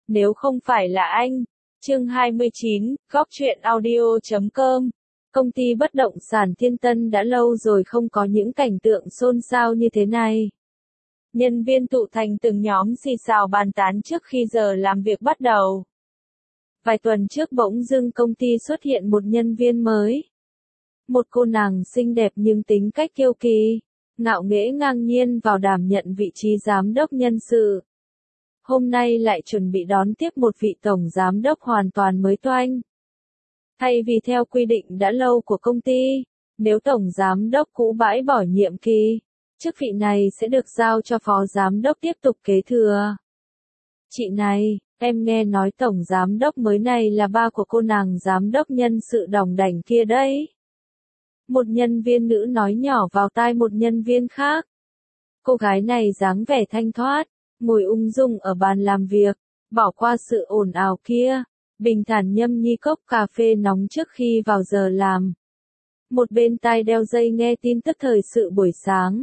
nếu không phải là anh. Chương 29, góc truyện audio.com. Công ty bất động sản Thiên Tân đã lâu rồi không có những cảnh tượng xôn xao như thế này. Nhân viên tụ thành từng nhóm xì xào bàn tán trước khi giờ làm việc bắt đầu. Vài tuần trước bỗng dưng công ty xuất hiện một nhân viên mới. Một cô nàng xinh đẹp nhưng tính cách kiêu kỳ, ngạo nghễ ngang nhiên vào đảm nhận vị trí giám đốc nhân sự. Hôm nay lại chuẩn bị đón tiếp một vị tổng giám đốc hoàn toàn mới toanh. Thay vì theo quy định đã lâu của công ty, nếu tổng giám đốc cũ bãi bỏ nhiệm kỳ, chức vị này sẽ được giao cho phó giám đốc tiếp tục kế thừa. Chị này, em nghe nói tổng giám đốc mới này là ba của cô nàng giám đốc nhân sự đỏng đảnh kia đấy. Một nhân viên nữ nói nhỏ vào tai một nhân viên khác. Cô gái này dáng vẻ thanh thoát, ngồi ung dung ở bàn làm việc, bỏ qua sự ồn ào kia, bình thản nhâm nhi cốc cà phê nóng trước khi vào giờ làm. Một bên tai đeo dây nghe tin tức thời sự buổi sáng.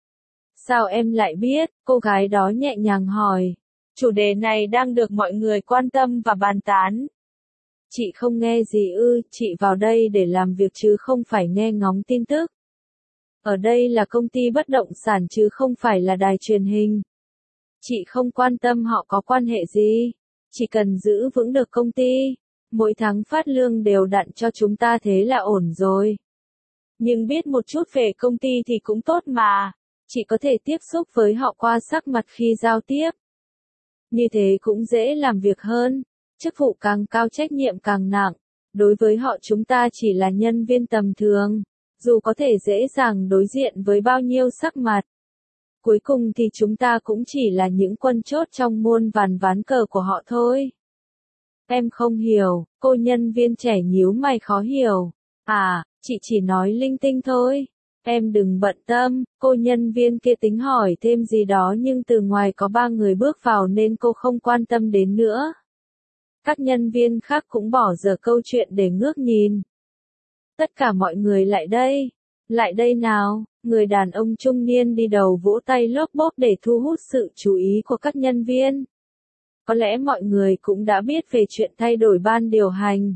Sao em lại biết? Cô gái đó nhẹ nhàng hỏi. Chủ đề này đang được mọi người quan tâm và bàn tán. Chị không nghe gì ư? Chị vào đây để làm việc chứ không phải nghe ngóng tin tức. Ở đây là công ty bất động sản chứ không phải là đài truyền hình. Chị không quan tâm họ có quan hệ gì. Chỉ cần giữ vững được công ty, mỗi tháng phát lương đều đặn cho chúng ta thế là ổn rồi. Nhưng biết một chút về công ty thì cũng tốt mà. Chị có thể tiếp xúc với họ qua sắc mặt khi giao tiếp. Như thế cũng dễ làm việc hơn. Chức vụ càng cao trách nhiệm càng nặng. Đối với họ chúng ta chỉ là nhân viên tầm thường. Dù có thể dễ dàng đối diện với bao nhiêu sắc mặt. Cuối cùng thì chúng ta cũng chỉ là những quân chốt trong muôn vàn ván cờ của họ thôi. Em không hiểu, cô nhân viên trẻ nhíu mày khó hiểu. À, chị chỉ nói linh tinh thôi. Em đừng bận tâm, cô nhân viên kia tính hỏi thêm gì đó nhưng từ ngoài có 3 người bước vào nên cô không quan tâm đến nữa. Các nhân viên khác cũng bỏ dở câu chuyện để ngước nhìn. Tất cả mọi người lại đây nào, người đàn ông trung niên đi đầu vỗ tay lốp bốp để thu hút sự chú ý của các nhân viên. Có lẽ mọi người cũng đã biết về chuyện thay đổi ban điều hành.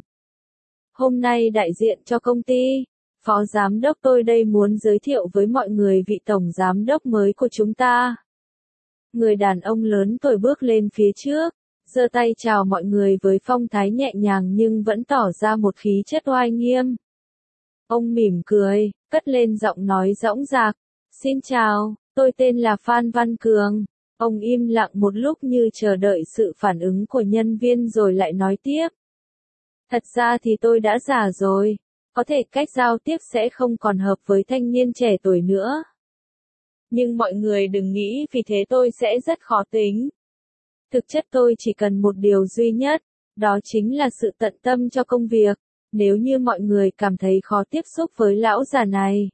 Hôm nay đại diện cho công ty, phó giám đốc tôi đây muốn giới thiệu với mọi người vị tổng giám đốc mới của chúng ta. Người đàn ông lớn tuổi bước lên phía trước, giơ tay chào mọi người với phong thái nhẹ nhàng nhưng vẫn tỏ ra một khí chất oai nghiêm. Ông mỉm cười, cất lên giọng nói dõng dạc. Xin chào, tôi tên là Phan Văn Cường. Ông im lặng một lúc như chờ đợi sự phản ứng của nhân viên rồi lại nói tiếp. Thật ra thì tôi đã già rồi, có thể cách giao tiếp sẽ không còn hợp với thanh niên trẻ tuổi nữa. Nhưng mọi người đừng nghĩ vì thế tôi sẽ rất khó tính. Thực chất tôi chỉ cần một điều duy nhất, đó chính là sự tận tâm cho công việc. Nếu như mọi người cảm thấy khó tiếp xúc với lão già này,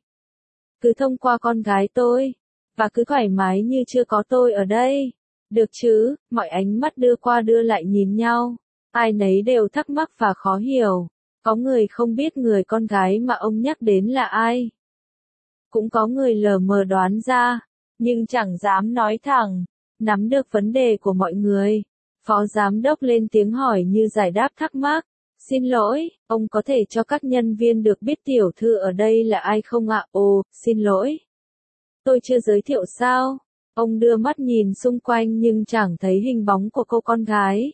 cứ thông qua con gái tôi, và cứ thoải mái như chưa có tôi ở đây. Được chứ? Mọi ánh mắt đưa qua đưa lại nhìn nhau. Ai nấy đều thắc mắc và khó hiểu. Có người không biết người con gái mà ông nhắc đến là ai. Cũng có người lờ mờ đoán ra, nhưng chẳng dám nói thẳng. Nắm được vấn đề của mọi người, phó giám đốc lên tiếng hỏi như giải đáp thắc mắc. Xin lỗi, ông có thể cho các nhân viên được biết tiểu thư ở đây là ai không ạ? Ồ, xin lỗi. Tôi chưa giới thiệu sao? Ông đưa mắt nhìn xung quanh nhưng chẳng thấy hình bóng của cô con gái.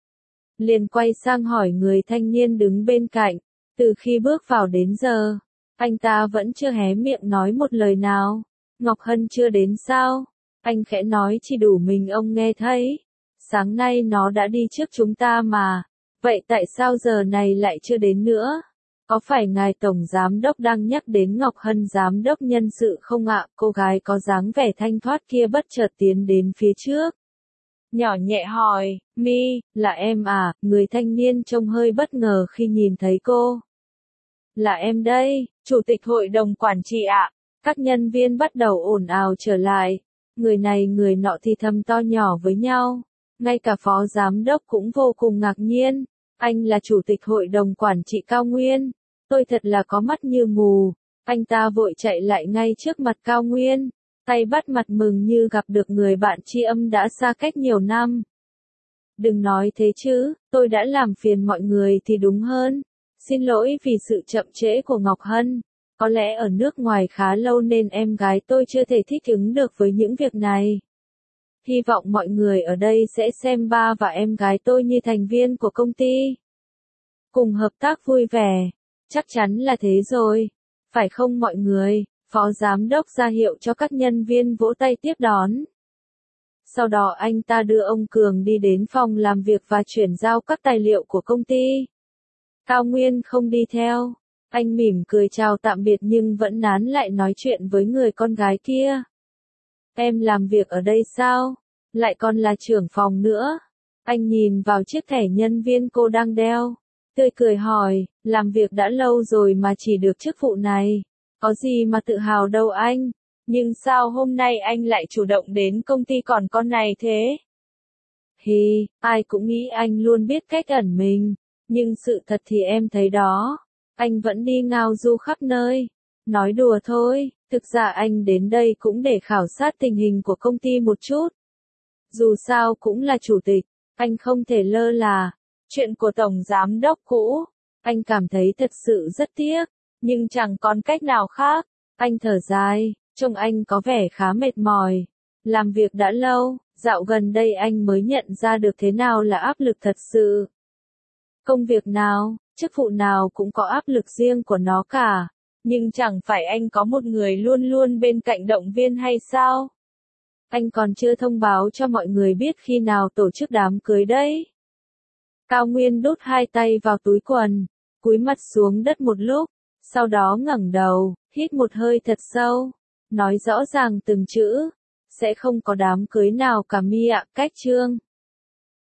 Liền quay sang hỏi người thanh niên đứng bên cạnh. Từ khi bước vào đến giờ, anh ta vẫn chưa hé miệng nói một lời nào. Ngọc Hân chưa đến sao? Anh khẽ nói chỉ đủ mình ông nghe thấy. Sáng nay nó đã đi trước chúng ta mà. Vậy tại sao giờ này lại chưa đến nữa? Có phải ngài tổng giám đốc đang nhắc đến Ngọc Hân giám đốc nhân sự không ạ? Cô gái có dáng vẻ thanh thoát kia bất chợt tiến đến phía trước. Nhỏ nhẹ hỏi, Mi, là em à? Người thanh niên trông hơi bất ngờ khi nhìn thấy cô. Là em đây, chủ tịch hội đồng quản trị ạ. Các nhân viên bắt đầu ồn ào trở lại. Người này người nọ thì thầm to nhỏ với nhau. Ngay cả phó giám đốc cũng vô cùng ngạc nhiên. Anh là chủ tịch hội đồng quản trị Cao Nguyên. Tôi thật là có mắt như mù. Anh ta vội chạy lại ngay trước mặt Cao Nguyên. Tay bắt mặt mừng như gặp được người bạn tri âm đã xa cách nhiều năm. Đừng nói thế chứ, tôi đã làm phiền mọi người thì đúng hơn. Xin lỗi vì sự chậm trễ của Ngọc Hân. Có lẽ ở nước ngoài khá lâu nên em gái tôi chưa thể thích ứng được với những việc này. Hy vọng mọi người ở đây sẽ xem ba và em gái tôi như thành viên của công ty. Cùng hợp tác vui vẻ. Chắc chắn là thế rồi. Phải không mọi người? Phó giám đốc ra hiệu cho các nhân viên vỗ tay tiếp đón. Sau đó anh ta đưa ông Cường đi đến phòng làm việc và chuyển giao các tài liệu của công ty. Cao Nguyên không đi theo. Anh mỉm cười chào tạm biệt nhưng vẫn nán lại nói chuyện với người con gái kia. Em làm việc ở đây sao? Lại còn là trưởng phòng nữa. Anh nhìn vào chiếc thẻ nhân viên cô đang đeo. Tươi cười hỏi, làm việc đã lâu rồi mà chỉ được chức vụ này. Có gì mà tự hào đâu anh. Nhưng sao hôm nay anh lại chủ động đến công ty còn con này thế? Hi, ai cũng nghĩ anh luôn biết cách ẩn mình. Nhưng sự thật thì em thấy đó. Anh vẫn đi ngao du khắp nơi. Nói đùa thôi, thực ra anh đến đây cũng để khảo sát tình hình của công ty một chút. Dù sao cũng là chủ tịch, anh không thể lơ là. Chuyện của tổng giám đốc cũ, anh cảm thấy thật sự rất tiếc, nhưng chẳng còn cách nào khác. Anh thở dài, trông anh có vẻ khá mệt mỏi. Làm việc đã lâu, dạo gần đây anh mới nhận ra được thế nào là áp lực thật sự. Công việc nào, chức vụ nào cũng có áp lực riêng của nó cả. Nhưng chẳng phải anh có một người luôn luôn bên cạnh động viên hay sao? Anh còn chưa thông báo cho mọi người biết khi nào tổ chức đám cưới đấy. Cao Nguyên đút hai tay vào túi quần, cúi mặt xuống đất một lúc, sau đó ngẩng đầu, hít một hơi thật sâu, nói rõ ràng từng chữ, sẽ không có đám cưới nào cả mi ạ, cách Trương.